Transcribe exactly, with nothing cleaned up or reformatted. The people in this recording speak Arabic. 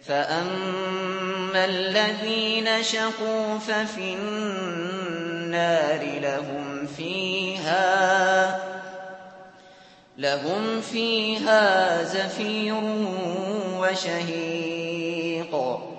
فَأَمَّا الَّذِينَ شَقُوا فَفِي النَّارِ لَهُمْ فِيهَا لَهُمْ فِيهَا زَفِيرٌ وَشَهِيقٌ